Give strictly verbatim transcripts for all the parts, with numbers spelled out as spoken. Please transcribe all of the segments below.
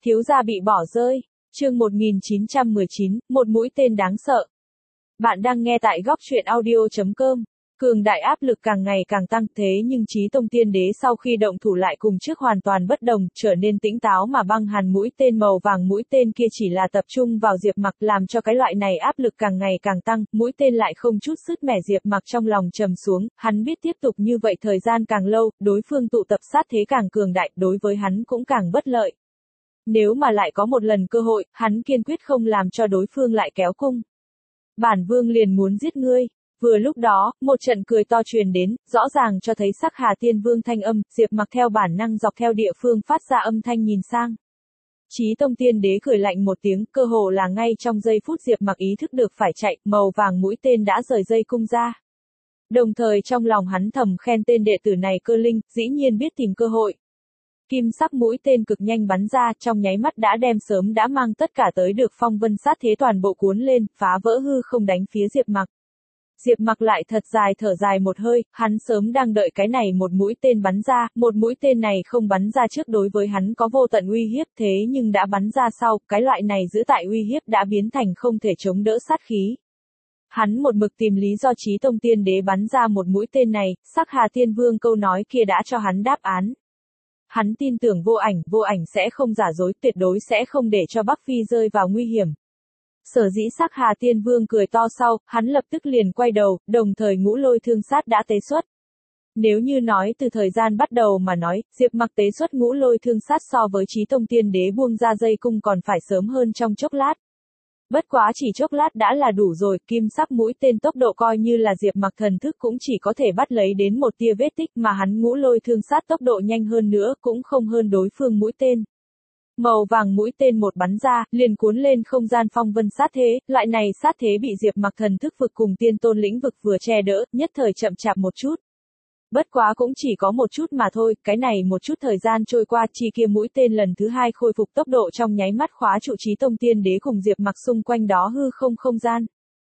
Thiếu gia bị bỏ rơi. Chương một nghìn chín trăm mười chín, một mũi tên đáng sợ. Bạn đang nghe tại góc truyện audio chấm com. Cường đại áp lực càng ngày càng tăng, thế nhưng Chí Tông Tiên Đế sau khi động thủ lại cùng trước hoàn toàn bất đồng, trở nên tĩnh táo mà băng hàn mũi tên màu vàng mũi tên kia chỉ là tập trung vào Diệp Mặc, làm cho cái loại này áp lực càng ngày càng tăng, mũi tên lại không chút sứt mẻ. Diệp Mặc trong lòng trầm xuống, hắn biết tiếp tục như vậy thời gian càng lâu, đối phương tụ tập sát thế càng cường đại, đối với hắn cũng càng bất lợi. Nếu mà lại có một lần cơ hội, hắn kiên quyết không làm cho đối phương lại kéo cung. Bản vương liền muốn giết ngươi. Vừa lúc đó, một trận cười to truyền đến, rõ ràng cho thấy Sắc Hà Tiên Vương thanh âm, Diệp Mặc theo bản năng dọc theo địa phương phát ra âm thanh nhìn sang. Chí Tông Tiên Đế cười lạnh một tiếng, cơ hồ là ngay trong giây phút Diệp Mặc ý thức được phải chạy, màu vàng mũi tên đã rời dây cung ra. Đồng thời trong lòng hắn thầm khen tên đệ tử này cơ linh, dĩ nhiên biết tìm cơ hội. Kim sắc mũi tên cực nhanh bắn ra, trong nháy mắt đã đem sớm đã mang tất cả tới được phong vân sát thế toàn bộ cuốn lên, phá vỡ hư không đánh phía Diệp Mặc. Diệp Mặc lại thật dài thở dài một hơi, hắn sớm đang đợi cái này một mũi tên bắn ra, một mũi tên này không bắn ra trước đối với hắn có vô tận uy hiếp, thế nhưng đã bắn ra sau, cái loại này giữ tại uy hiếp đã biến thành không thể chống đỡ sát khí. Hắn một mực tìm lý do Chí Tông Tiên Đế bắn ra một mũi tên này, Sắc Hà Tiên Vương câu nói kia đã cho hắn đáp án. Hắn tin tưởng vô ảnh, vô ảnh sẽ không giả dối, tuyệt đối sẽ không để cho Bắc Phi rơi vào nguy hiểm. Sở dĩ Sắc Hà Tiên Vương cười to sau, hắn lập tức liền quay đầu, đồng thời ngũ lôi thương sát đã tế xuất. Nếu như nói từ thời gian bắt đầu mà nói, Diệp Mặc tế xuất ngũ lôi thương sát so với Chí Tông Tiên Đế buông ra dây cung còn phải sớm hơn trong chốc lát. Bất quá chỉ chốc lát đã là đủ rồi, kim sắc mũi tên tốc độ coi như là Diệp Mặc thần thức cũng chỉ có thể bắt lấy đến một tia vết tích, mà hắn ngũ lôi thương sát tốc độ nhanh hơn nữa cũng không hơn đối phương mũi tên. Màu vàng mũi tên một bắn ra, liền cuốn lên không gian phong vân sát thế, loại này sát thế bị Diệp Mặc thần thức vực cùng tiên tôn lĩnh vực vừa che đỡ, nhất thời chậm chạp một chút. Bất quá cũng chỉ có một chút mà thôi, cái này một chút thời gian trôi qua, chi kia mũi tên lần thứ hai khôi phục tốc độ trong nháy mắt khóa trụ Chí Tông Tiên Đế cùng Diệp Mặc xung quanh đó hư không không gian.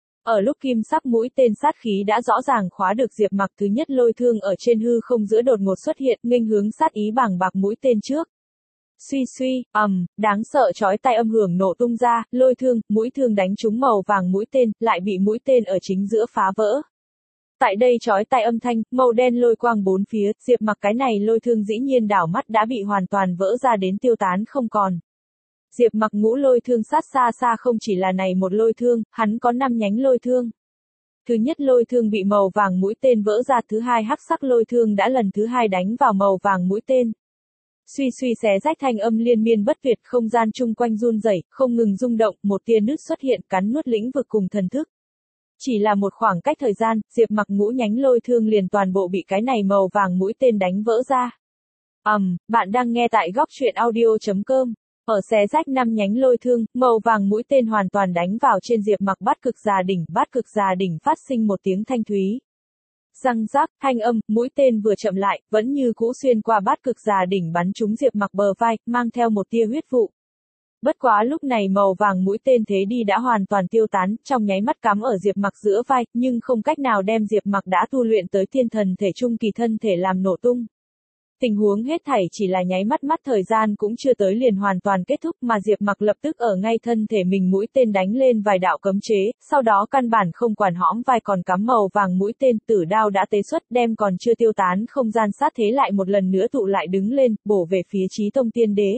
Ở lúc kim sắc mũi tên sát khí đã rõ ràng khóa được Diệp Mặc, thứ nhất lôi thương ở trên hư không giữa đột ngột xuất hiện, nghênh hướng sát ý bàng bạc mũi tên trước. Suy suy, ầm, um, đáng sợ chói tai âm hưởng nổ tung ra, lôi thương, mũi thương đánh trúng màu vàng mũi tên, lại bị mũi tên ở chính giữa phá vỡ. Tại đây chói tai âm thanh, màu đen lôi quang bốn phía, Diệp Mặc cái này lôi thương dĩ nhiên đảo mắt đã bị hoàn toàn vỡ ra đến tiêu tán không còn. Diệp Mặc ngũ lôi thương sát xa xa không chỉ là này một lôi thương, hắn có năm nhánh lôi thương. Thứ nhất lôi thương bị màu vàng mũi tên vỡ ra, thứ hai hắc sắc lôi thương đã lần thứ hai đánh vào màu vàng mũi tên. Suy suy xé rách thanh âm liên miên bất tuyệt, không gian chung quanh run rẩy, không ngừng rung động, một tia nứt xuất hiện cắn nuốt lĩnh vực cùng thần thức. Chỉ là một khoảng cách thời gian, Diệp Mặc ngũ nhánh lôi thương liền toàn bộ bị cái này màu vàng mũi tên đánh vỡ ra. Ầm, um, bạn đang nghe tại góc truyện audio chấm com. Ở xé rách năm nhánh lôi thương, màu vàng mũi tên hoàn toàn đánh vào trên Diệp Mặc bát cực già đỉnh, bát cực già đỉnh phát sinh một tiếng thanh thúy. Răng rác, thanh âm, mũi tên vừa chậm lại, vẫn như cũ xuyên qua bát cực già đỉnh bắn trúng Diệp Mặc bờ vai, mang theo một tia huyết vụ. Bất quá lúc này màu vàng mũi tên thế đi đã hoàn toàn tiêu tán, trong nháy mắt cắm ở Diệp Mặc giữa vai, nhưng không cách nào đem Diệp Mặc đã tu luyện tới tiên thần thể trung kỳ thân thể làm nổ tung. Tình huống hết thảy chỉ là nháy mắt mắt thời gian cũng chưa tới liền hoàn toàn kết thúc, mà Diệp Mặc lập tức ở ngay thân thể mình mũi tên đánh lên vài đạo cấm chế, sau đó căn bản không quản hõm vai còn cắm màu vàng mũi tên, tử đao đã tế xuất, đem còn chưa tiêu tán không gian sát thế lại một lần nữa tụ lại đứng lên, bổ về phía Chí Tông Tiên Đế.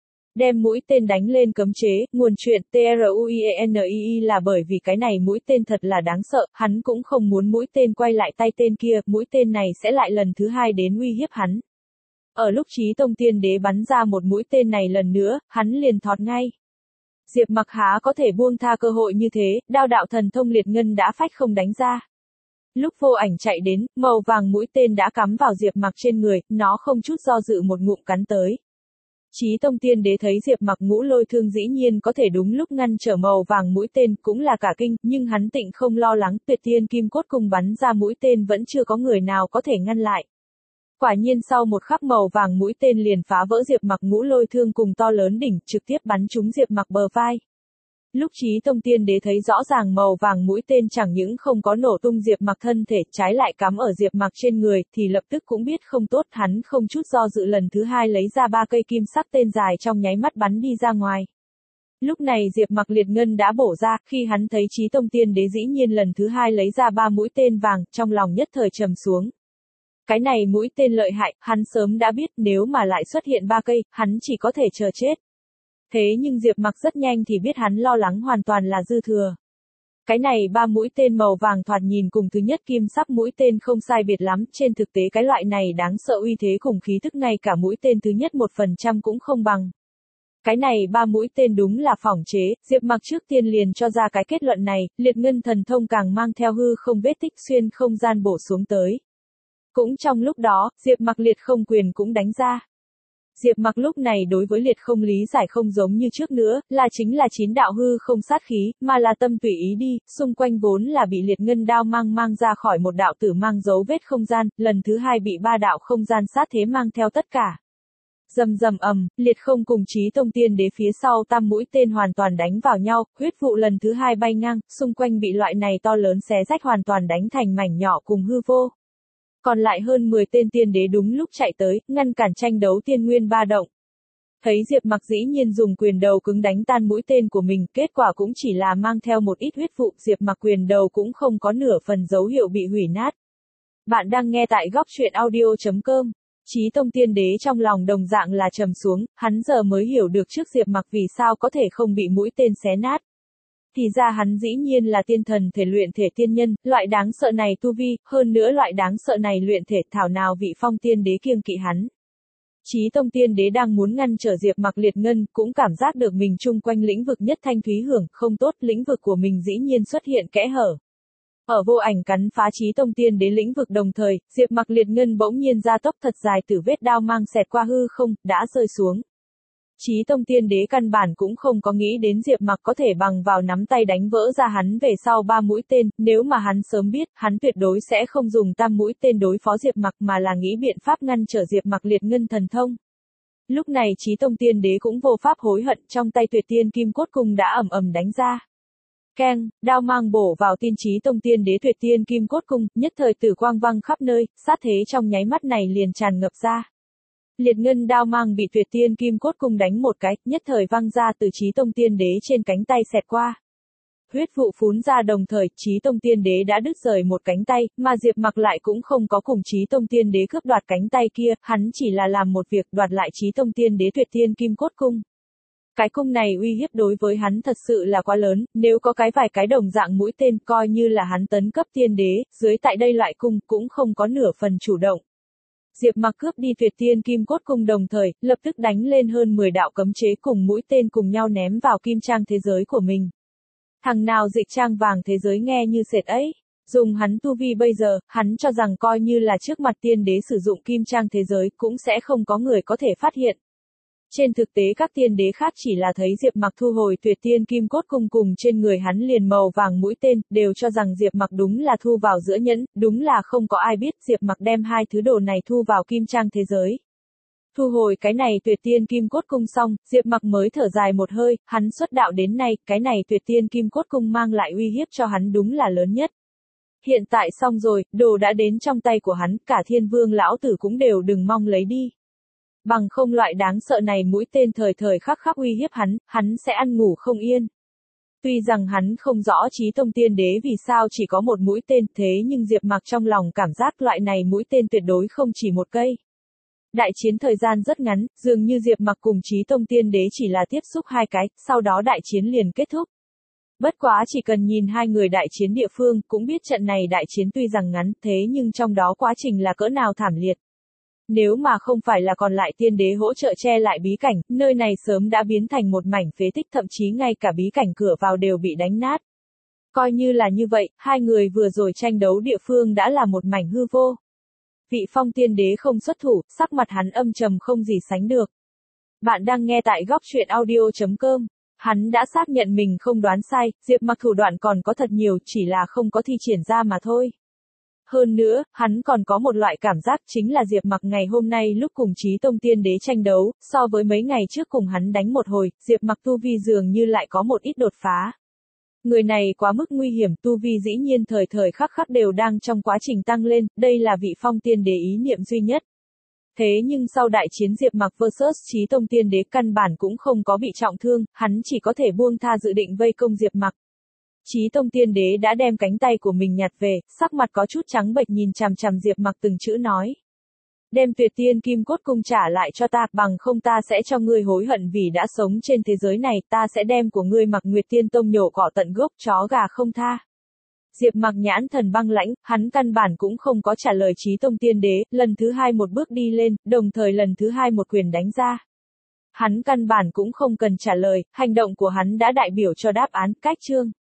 Đem mũi tên đánh lên cấm chế, nguồn chuyện TRUIENII là bởi vì cái này mũi tên thật là đáng sợ, hắn cũng không muốn mũi tên quay lại tay tên kia, mũi tên này sẽ lại lần thứ hai đến uy hiếp hắn. Ở lúc Chí Tông Tiên Đế bắn ra một mũi tên này lần nữa, hắn liền thọt ngay. Diệp Mặc há có thể buông tha cơ hội như thế, đao đạo thần thông liệt ngân đã phách không đánh ra. Lúc vô ảnh chạy đến, màu vàng mũi tên đã cắm vào Diệp Mặc trên người, nó không chút do dự một ngụm cắn tới. Chí Tông Tiên Đế thấy Diệp Mặc ngũ lôi thương dĩ nhiên có thể đúng lúc ngăn trở màu vàng mũi tên, cũng là cả kinh, nhưng hắn tịnh không lo lắng, tuyệt tiên kim cốt cùng bắn ra mũi tên vẫn chưa có người nào có thể ngăn lại. Quả nhiên sau một khắc màu vàng mũi tên liền phá vỡ Diệp Mặc ngũ lôi thương cùng to lớn đỉnh, trực tiếp bắn trúng Diệp Mặc bờ vai. Lúc Chí Tông Tiên Đế thấy rõ ràng màu vàng mũi tên chẳng những không có nổ tung Diệp Mặc thân thể, trái lại cắm ở Diệp Mặc trên người, thì lập tức cũng biết không tốt, hắn không chút do dự lần thứ hai lấy ra ba cây kim sắc tên dài trong nháy mắt bắn đi ra ngoài. Lúc này Diệp Mặc liệt ngân đã bổ ra, khi hắn thấy Chí Tông Tiên Đế dĩ nhiên lần thứ hai lấy ra ba mũi tên vàng, trong lòng nhất thời trầm xuống. Cái này mũi tên lợi hại, hắn sớm đã biết, nếu mà lại xuất hiện ba cây, hắn chỉ có thể chờ chết. Thế nhưng Diệp Mặc rất nhanh thì biết hắn lo lắng hoàn toàn là dư thừa. Cái này ba mũi tên màu vàng thoạt nhìn cùng thứ nhất kim sắc mũi tên không sai biệt lắm, trên thực tế cái loại này đáng sợ uy thế cùng khí tức ngay cả mũi tên thứ nhất một phần trăm cũng không bằng. Cái này ba mũi tên đúng là phỏng chế, Diệp Mặc trước tiên liền cho ra cái kết luận này, liệt ngân thần thông càng mang theo hư không vết tích xuyên không gian bổ xuống tới. Cũng trong lúc đó, Diệp Mặc liệt không quyền cũng đánh ra. Diệp Mặc lúc này đối với liệt không lý giải không giống như trước nữa, là chính là chín đạo hư không sát khí, mà là tâm tùy ý đi, xung quanh vốn là bị liệt ngân đao mang mang ra khỏi một đạo tử mang dấu vết không gian, lần thứ hai bị ba đạo không gian sát thế mang theo tất cả. Rầm rầm ầm, liệt không cùng Chí Tông Tiên Đế phía sau tam mũi tên hoàn toàn đánh vào nhau, huyết vụ lần thứ hai bay ngang, xung quanh bị loại này to lớn xé rách hoàn toàn đánh thành mảnh nhỏ cùng hư vô. Còn lại hơn mười tên tiên đế đúng lúc chạy tới, ngăn cản tranh đấu tiên nguyên ba động. Thấy Diệp Mặc dĩ nhiên dùng quyền đầu cứng đánh tan mũi tên của mình, kết quả cũng chỉ là mang theo một ít huyết vụ, Diệp Mặc quyền đầu cũng không có nửa phần dấu hiệu bị hủy nát. Bạn đang nghe tại góc truyện audio chấm com. Chí Tông Tiên Đế trong lòng đồng dạng là trầm xuống, hắn giờ mới hiểu được trước Diệp Mặc vì sao có thể không bị mũi tên xé nát. Thì ra hắn dĩ nhiên là tiên thần thể luyện thể tiên nhân, loại đáng sợ này tu vi, hơn nữa loại đáng sợ này luyện thể, thảo nào vị Phong Tiên Đế kiêng kỵ hắn. Chí Tông Tiên Đế đang muốn ngăn trở Diệp Mặc liệt ngân, cũng cảm giác được mình chung quanh lĩnh vực nhất thanh thúy hưởng, không tốt, lĩnh vực của mình dĩ nhiên xuất hiện kẽ hở. Ở vô ảnh cắn phá Chí Tông Tiên Đế lĩnh vực đồng thời, Diệp Mặc liệt ngân bỗng nhiên ra tốc thật dài từ vết đao mang xẹt qua hư không, đã rơi xuống. Chí Tông Tiên Đế căn bản cũng không có nghĩ đến Diệp Mặc có thể bằng vào nắm tay đánh vỡ ra hắn về sau ba mũi tên, nếu mà hắn sớm biết, hắn tuyệt đối sẽ không dùng tam mũi tên đối phó Diệp Mặc mà là nghĩ biện pháp ngăn trở Diệp Mặc liệt ngân thần thông. Lúc này Chí Tông Tiên Đế cũng vô pháp hối hận, trong tay Tuyệt Tiên Kim Cốt Cung đã ầm ầm đánh ra. Keng, đao mang bổ vào tin Chí Tông Tiên Đế Tuyệt Tiên Kim Cốt Cung, nhất thời tử quang văng khắp nơi, sát thế trong nháy mắt này liền tràn ngập ra. Liệt ngân đao mang bị Tuyệt Tiên Kim Cốt Cung đánh một cái, nhất thời văng ra từ Chí Tông Tiên Đế trên cánh tay xẹt qua. Huyết vụ phún ra đồng thời, Chí Tông Tiên Đế đã đứt rời một cánh tay, mà Diệp Mặc lại cũng không có cùng Chí Tông Tiên Đế cướp đoạt cánh tay kia, hắn chỉ là làm một việc đoạt lại Chí Tông Tiên Đế Tuyệt Tiên Kim Cốt Cung. Cái cung này uy hiếp đối với hắn thật sự là quá lớn, nếu có cái vài cái đồng dạng mũi tên coi như là hắn tấn cấp tiên đế, dưới tại đây loại cung cũng không có nửa phần chủ động. Diệp Mặc cướp đi Tuyệt Tiên Kim Cốt Cung đồng thời, lập tức đánh lên hơn mười đạo cấm chế cùng mũi tên cùng nhau ném vào kim trang thế giới của mình. Thằng nào dịch trang vàng thế giới nghe như sệt ấy. Dùng hắn tu vi bây giờ, hắn cho rằng coi như là trước mặt tiên đế sử dụng kim trang thế giới cũng sẽ không có người có thể phát hiện. Trên thực tế các tiên đế khác chỉ là thấy Diệp Mặc thu hồi Tuyệt Tiên Kim Cốt Cung cùng trên người hắn liền màu vàng mũi tên, đều cho rằng Diệp Mặc đúng là thu vào giữa nhẫn, đúng là không có ai biết Diệp Mặc đem hai thứ đồ này thu vào kim trang thế giới. Thu hồi cái này Tuyệt Tiên Kim Cốt Cung xong, Diệp Mặc mới thở dài một hơi, hắn xuất đạo đến nay, cái này Tuyệt Tiên Kim Cốt Cung mang lại uy hiếp cho hắn đúng là lớn nhất. Hiện tại xong rồi, đồ đã đến trong tay của hắn, cả Thiên Vương lão tử cũng đều đừng mong lấy đi. Bằng không loại đáng sợ này mũi tên thời thời khắc khắc uy hiếp hắn, hắn sẽ ăn ngủ không yên. Tuy rằng hắn không rõ Chí Tông Tiên Đế vì sao chỉ có một mũi tên, thế nhưng Diệp Mặc trong lòng cảm giác loại này mũi tên tuyệt đối không chỉ một cây. Đại chiến thời gian rất ngắn, dường như Diệp Mặc cùng Chí Tông Tiên Đế chỉ là tiếp xúc hai cái, sau đó đại chiến liền kết thúc. Bất quá chỉ cần nhìn hai người đại chiến địa phương, cũng biết trận này đại chiến tuy rằng ngắn, thế nhưng trong đó quá trình là cỡ nào thảm liệt. Nếu mà không phải là còn lại tiên đế hỗ trợ che lại bí cảnh, nơi này sớm đã biến thành một mảnh phế tích, thậm chí ngay cả bí cảnh cửa vào đều bị đánh nát. Coi như là như vậy, hai người vừa rồi tranh đấu địa phương đã là một mảnh hư vô. Vị Phong Tiên Đế không xuất thủ, sắc mặt hắn âm trầm không gì sánh được. Bạn đang nghe tại góc truyện audio chấm com. Hắn đã xác nhận mình không đoán sai, Diệp Mặc thủ đoạn còn có thật nhiều, chỉ là không có thi triển ra mà thôi. Hơn nữa, hắn còn có một loại cảm giác chính là Diệp Mặc ngày hôm nay lúc cùng Chí Tông Tiên Đế tranh đấu, so với mấy ngày trước cùng hắn đánh một hồi, Diệp Mặc tu vi dường như lại có một ít đột phá. Người này quá mức nguy hiểm, tu vi dĩ nhiên thời thời khắc khắc đều đang trong quá trình tăng lên, đây là vị Phong Tiên Đế ý niệm duy nhất. Thế nhưng sau đại chiến Diệp Mặc versus Chí Tông Tiên Đế căn bản cũng không có bị trọng thương, hắn chỉ có thể buông tha dự định vây công Diệp Mặc. Chí Tông Tiên Đế đã đem cánh tay của mình nhặt về, sắc mặt có chút trắng bệch nhìn chằm chằm Diệp Mặc từng chữ nói. Đem Tuyệt Tiên Kim Cốt Cung trả lại cho ta, bằng không ta sẽ cho ngươi hối hận vì đã sống trên thế giới này, ta sẽ đem của ngươi Mặc Nguyệt Tiên Tông nhổ cỏ tận gốc, chó gà không tha. Diệp Mặc nhãn thần băng lãnh, hắn căn bản cũng không có trả lời Chí Tông Tiên Đế, lần thứ hai một bước đi lên, đồng thời lần thứ hai một quyền đánh ra. Hắn căn bản cũng không cần trả lời, hành động của hắn đã đại biểu cho đáp án, cách chương.